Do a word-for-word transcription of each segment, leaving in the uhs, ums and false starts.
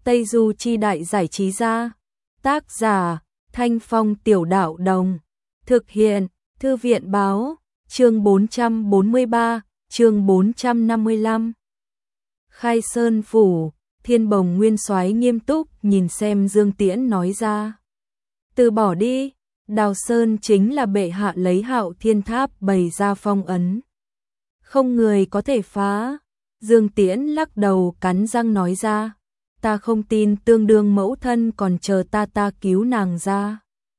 Tây Du Chi Đại Giải Trí Gia. Tác giả Thanh Phong Tiểu Đạo Đồng. Thực hiện Thư viện Báo. Chương bốn trăm bốn mươi ba, chương bốn trăm năm mươi lăm. Khai Sơn Phủ. Thiên Bồng Nguyên Soái nghiêm túc nhìn xem Dương Tiễn nói ra. Từ bỏ đi, Đào Sơn chính là bệ hạ lấy Hạo Thiên Tháp bày ra phong ấn. Không người có thể phá. Dương Tiễn lắc đầu cắn răng nói ra. Ta không tin, tương đương mẫu thân còn chờ ta ta cứu nàng ra.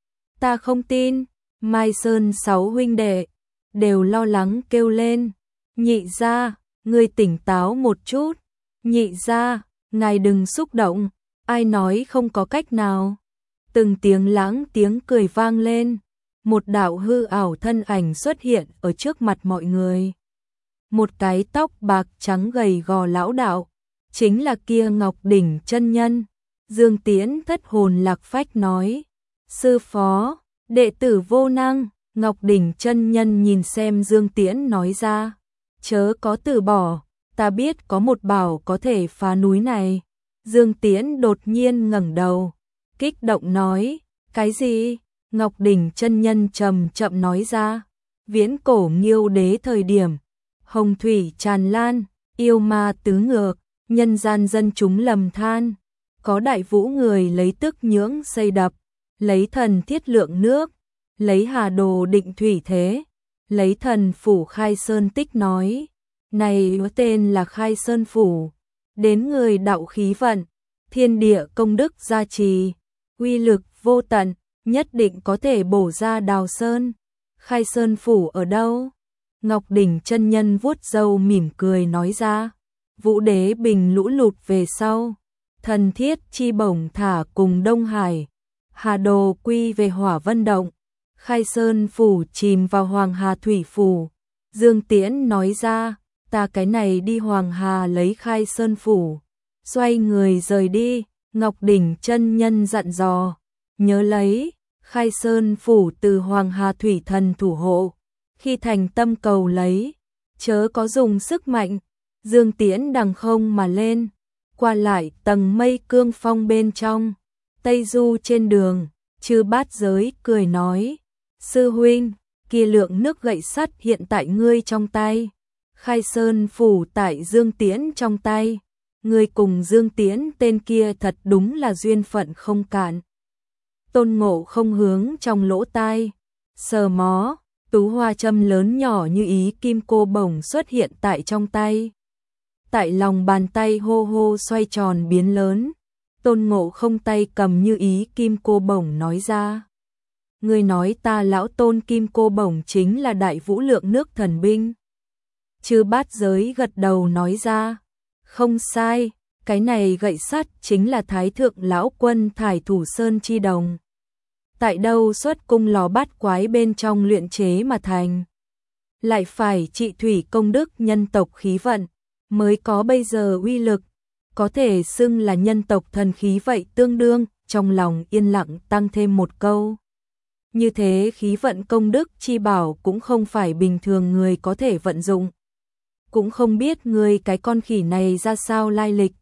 Ta không tin. Mai Sơn sáu huynh đệ đều lo lắng kêu lên. Nhị gia, ngươi tỉnh táo một chút. Nhị gia, ngài đừng xúc động. Ai nói không có cách nào. Từng tiếng lãng tiếng cười vang lên. Một đạo hư ảo thân ảnh xuất hiện ở trước mặt mọi người. Một cái tóc bạc trắng gầy gò lão đạo, chính là kia Ngọc Đỉnh chân nhân. Dương Tiễn thất hồn lạc phách nói. Sư phó, đệ tử vô năng. Ngọc Đỉnh chân nhân nhìn xem Dương Tiễn nói ra. Chớ có từ bỏ, ta biết có một bảo có thể phá núi này. Dương Tiễn đột nhiên ngẩng đầu, kích động nói. Cái gì? Ngọc Đỉnh chân nhân trầm chậm nói ra. Viễn cổ Nghiêu đế thời điểm, hồng thủy tràn lan, yêu ma tứ ngược, nhân gian dân chúng lầm than. Có đại vũ người lấy tức nhưỡng xây đập, lấy thần thiết lượng nước, lấy hà đồ định thủy thế, lấy thần phủ khai sơn tích nói. Này tên là Khai Sơn Phủ, đến người đạo khí vận, thiên địa công đức gia trì, uy lực vô tận, nhất định có thể bổ ra Đào Sơn. Khai Sơn Phủ ở đâu? Ngọc Đỉnh chân nhân vuốt râu mỉm cười nói ra. Vũ đế bình lũ lụt về sau, thần thiết chi bổng thả cùng Đông Hải, hà đồ quy về Hỏa Vân Động, Khai Sơn Phủ chìm vào Hoàng Hà Thủy Phủ. Dương Tiễn nói ra. Ta cái này đi Hoàng Hà lấy Khai Sơn Phủ. Xoay người rời đi. Ngọc Đỉnh chân nhân dặn dò. Nhớ lấy, Khai Sơn Phủ từ Hoàng Hà Thủy Thần thủ hộ. Khi thành tâm cầu lấy, chớ có dùng sức mạnh. Dương Tiễn đằng không mà lên, qua lại tầng mây cương phong bên trong. Tây Du trên đường, Chư Bát Giới cười nói. Sư huynh, kia lượng nước gậy sắt hiện tại ngươi trong tay. Khai Sơn Phủ tại Dương Tiễn trong tay. Ngươi cùng Dương Tiễn tên kia thật đúng là duyên phận không cạn. Tôn Ngộ không hướng trong lỗ tai sờ mó, tú hoa châm lớn nhỏ như ý kim cô bổng xuất hiện tại trong tay. Tại lòng bàn tay hô hô xoay tròn biến lớn. Tôn Ngộ không tay cầm như ý kim cô bổng nói ra. Ngươi nói ta lão Tôn kim cô bổng chính là đại vũ lượng nước thần binh. Chư Bát Giới gật đầu nói ra. Không sai, cái này gậy sắt chính là Thái Thượng Lão Quân thải thủ sơn chi đồng. Tại đâu xuất cung lò bát quái bên trong luyện chế mà thành. Lại phải trị thủy công đức nhân tộc khí vận, mới có bây giờ uy lực. Có thể xưng là nhân tộc thần khí vậy tương đương, trong lòng yên lặng tăng thêm một câu. Như thế khí vận công đức chi bảo cũng không phải bình thường người có thể vận dụng. Cũng không biết người cái con khỉ này ra sao lai lịch.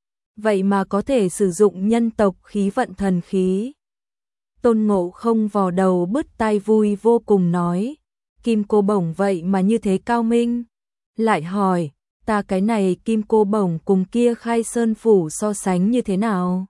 Vậy mà có thể sử dụng nhân tộc khí vận thần khí. Tôn Ngộ không vò đầu bứt tai vui vô cùng nói. Kim cô bổng vậy mà như thế cao minh. Lại hỏi, ta cái này kim cô bổng cùng kia Khai Sơn Phủ so sánh như thế nào?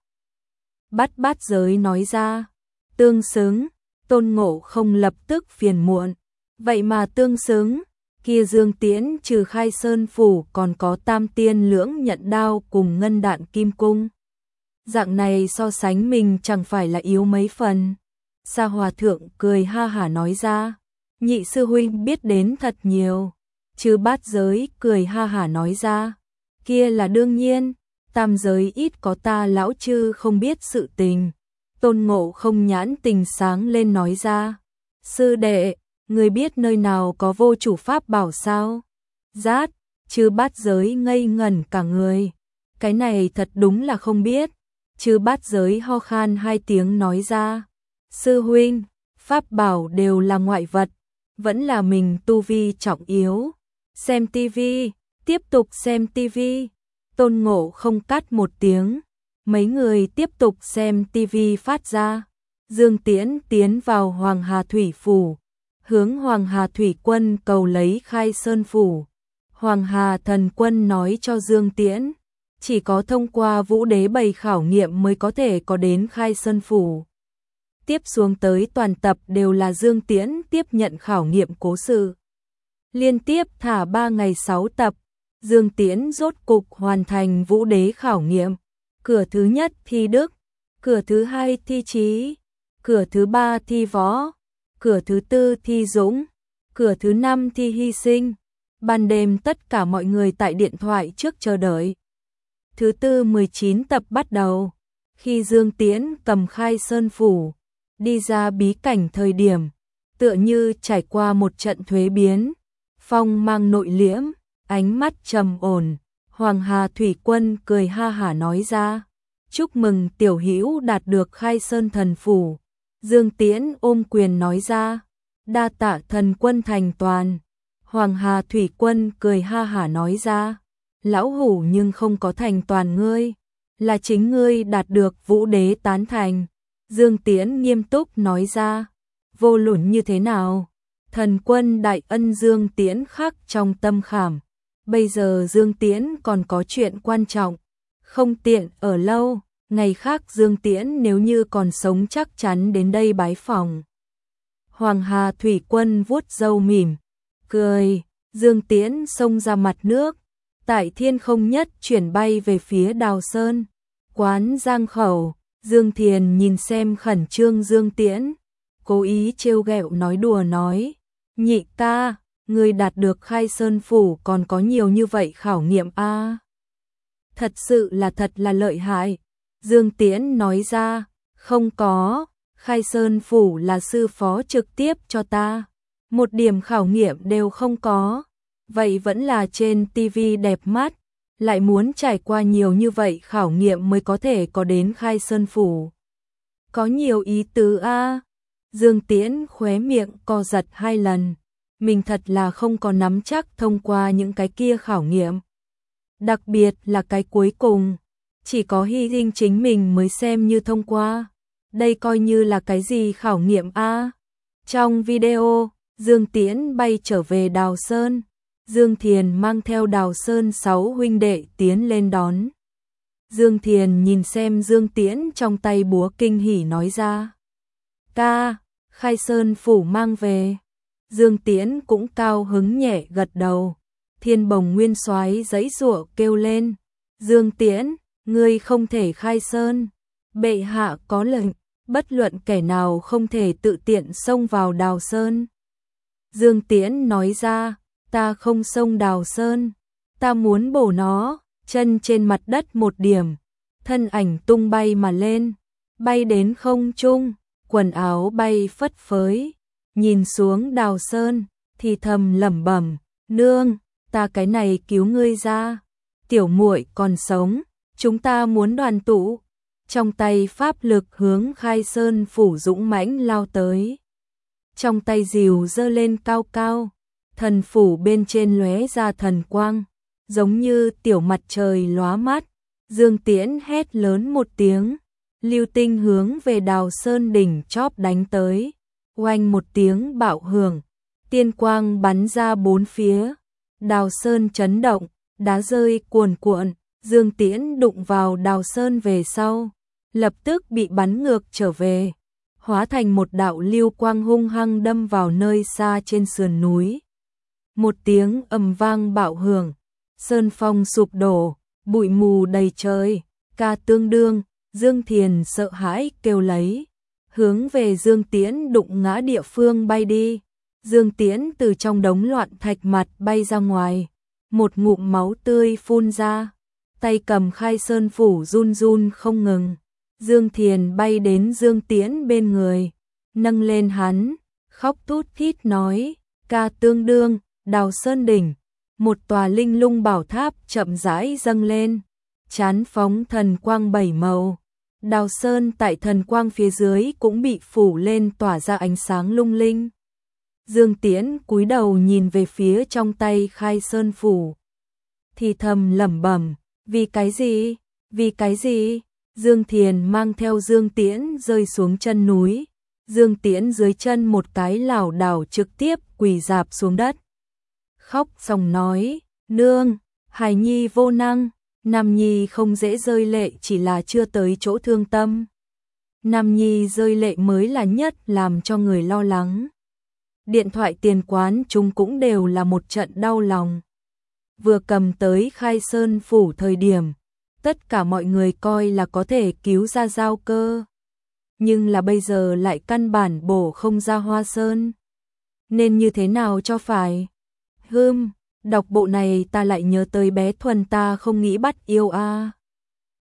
Bát Bát Giới nói ra. Tương xứng. Tôn Ngộ không lập tức phiền muộn. Vậy mà tương xứng. Kia Dương Tiễn trừ Khai Sơn Phủ còn có tam tiên lưỡng nhận đao cùng ngân đạn kim cung. Dạng này so sánh mình chẳng phải là yếu mấy phần. Sa Hòa Thượng cười ha hả nói ra. Nhị sư huynh biết đến thật nhiều. Chư Bát Giới cười ha hả nói ra. Kia là đương nhiên, tam giới ít có ta lão chư không biết sự tình. Tôn Ngộ không nhãn tình sáng lên nói ra. Sư đệ, người biết nơi nào có vô chủ pháp bảo sao? Rát, Chư Bát Giới ngây ngẩn cả người. Cái này thật đúng là không biết. Chư Bát Giới ho khan hai tiếng nói ra. Sư huynh, pháp bảo đều là ngoại vật, vẫn là mình tu vi trọng yếu. Xem tivi, tiếp tục xem tivi. Tôn Ngộ không cắt một tiếng. Mấy người tiếp tục xem tivi phát ra. Dương Tiễn tiến vào Hoàng Hà Thủy Phủ, hướng Hoàng Hà Thủy Quân cầu lấy Khai Sơn Phủ. Hoàng Hà Thần Quân nói cho Dương Tiễn, chỉ có thông qua Vũ Đế bày khảo nghiệm mới có thể có đến Khai Sơn Phủ. Tiếp xuống tới toàn tập đều là Dương Tiễn tiếp nhận khảo nghiệm cố sự. Liên tiếp thả ba ngày sáu tập, Dương Tiễn rốt cục hoàn thành Vũ Đế khảo nghiệm. Cửa thứ nhất thi đức, cửa thứ hai thi trí, cửa thứ ba thi võ, cửa thứ tư thi dũng, cửa thứ năm thi hy sinh. Ban đêm tất cả mọi người tại điện thoại trước chờ đợi. Thứ tư mười chín tập bắt đầu. Khi Dương Tiễn cầm Khai Sơn Phủ, đi ra bí cảnh thời điểm, tựa như trải qua một trận thuế biến. Phong mang nội liễm, ánh mắt trầm ổn. Hoàng Hà Thủy Quân cười ha hả nói ra, chúc mừng tiểu hữu đạt được Khai Sơn Thần Phủ. Dương Tiễn ôm quyền nói ra, đa tạ thần quân thành toàn. Hoàng Hà Thủy Quân cười ha hả nói ra, lão hủ nhưng không có thành toàn ngươi, là chính ngươi đạt được Vũ Đế tán thành. Dương Tiễn nghiêm túc nói ra, vô luận như thế nào, thần quân đại ân Dương Tiễn khắc trong tâm khảm. Bây giờ Dương Tiễn còn có chuyện quan trọng, không tiện ở lâu, ngày khác Dương Tiễn nếu như còn sống chắc chắn đến đây bái phòng. Hoàng Hà Thủy Quân vuốt râu mỉm, cười, Dương Tiễn xông ra mặt nước, tại thiên không nhất chuyển bay về phía Đào Sơn. Quán Giang Khẩu, Dương Thiền nhìn xem khẩn trương Dương Tiễn, cố ý trêu ghẹo nói đùa nói, nhị ca, người đạt được Khai Sơn Phủ còn có nhiều như vậy khảo nghiệm a à? Thật sự là thật là lợi hại. Dương Tiễn nói ra, không có, Khai Sơn Phủ là sư phó trực tiếp cho ta, một điểm khảo nghiệm đều không có, vậy vẫn là trên tivi đẹp mắt, lại muốn trải qua nhiều như vậy khảo nghiệm mới có thể có đến Khai Sơn Phủ. Có nhiều ý tứ a à? Dương Tiễn khóe miệng co giật hai lần, mình thật là không có nắm chắc thông qua những cái kia khảo nghiệm. Đặc biệt là cái cuối cùng, chỉ có hy sinh chính mình mới xem như thông qua. Đây coi như là cái gì khảo nghiệm a à? Trong video, Dương Tiễn bay trở về Đào Sơn, Dương Thiền mang theo Đào Sơn sáu huynh đệ tiến lên đón. Dương Thiền nhìn xem Dương Tiễn trong tay búa kinh hỉ nói ra, ca, Khai Sơn Phủ mang về. Dương Tiễn cũng cao hứng nhẹ gật đầu. Thiên Bồng Nguyên Soái giãy giụa kêu lên, Dương Tiễn, ngươi không thể khai sơn, bệ hạ có lệnh, bất luận kẻ nào không thể tự tiện xông vào Đào Sơn. Dương Tiễn nói ra, ta không xông Đào Sơn, ta muốn bổ nó. Chân trên mặt đất một điểm, thân ảnh tung bay mà lên, bay đến không trung, quần áo bay phất phới, nhìn xuống Đào Sơn, thì thầm lẩm bẩm, nương, ta cái này cứu ngươi ra, tiểu muội còn sống, chúng ta muốn đoàn tụ. Trong tay pháp lực hướng Khai Sơn Phủ dũng mãnh lao tới. Trong tay rìu giơ lên cao cao, thần phủ bên trên lóe ra thần quang, giống như tiểu mặt trời lóa mắt. Dương Tiễn hét lớn một tiếng, lưu tinh hướng về Đào Sơn đỉnh chóp đánh tới. Oanh một tiếng bạo hưởng, tiên quang bắn ra bốn phía. Đào Sơn chấn động, đá rơi cuồn cuộn. Dương Tiễn đụng vào Đào Sơn về sau, lập tức bị bắn ngược trở về, hóa thành một đạo lưu quang hung hăng đâm vào nơi xa trên sườn núi. Một tiếng ầm vang bạo hưởng, sơn phong sụp đổ, bụi mù đầy trời. Ca tương đương, Dương Thiền sợ hãi kêu lấy, hướng về Dương Tiễn đụng ngã địa phương bay đi. Dương Tiễn từ trong đống loạn thạch mặt bay ra ngoài, một ngụm máu tươi phun ra, tay cầm Khai Sơn Phủ run run không ngừng. Dương Thiền bay đến Dương Tiễn bên người, nâng lên hắn, khóc thút thít nói, ca tương đương, Đào Sơn đỉnh, một tòa linh lung bảo tháp chậm rãi dâng lên, chán phóng thần quang bảy màu. Đào Sơn tại thần quang phía dưới cũng bị phủ lên tỏa ra ánh sáng lung linh. Dương Tiễn cúi đầu nhìn về phía trong tay Khai Sơn Phủ, thì thầm lẩm bẩm, vì cái gì, vì cái gì? Dương Thiền mang theo Dương Tiễn rơi xuống chân núi. Dương Tiễn dưới chân một cái lảo đảo trực tiếp quỳ rạp xuống đất. Khóc xong nói, nương, hài nhi vô năng, Nam Nhi không dễ rơi lệ chỉ là chưa tới chỗ thương tâm. Nam Nhi rơi lệ mới là nhất làm cho người lo lắng. Điện thoại tiền quán chúng cũng đều là một trận đau lòng. Vừa cầm tới Khai Sơn phủ thời điểm, tất cả mọi người coi là có thể cứu ra Giao Cơ. Nhưng là bây giờ lại căn bản bổ không ra Hoa Sơn. Nên như thế nào cho phải? Hưm, đọc bộ này ta lại nhớ tới bé Thuần ta không nghĩ bắt yêu a. À.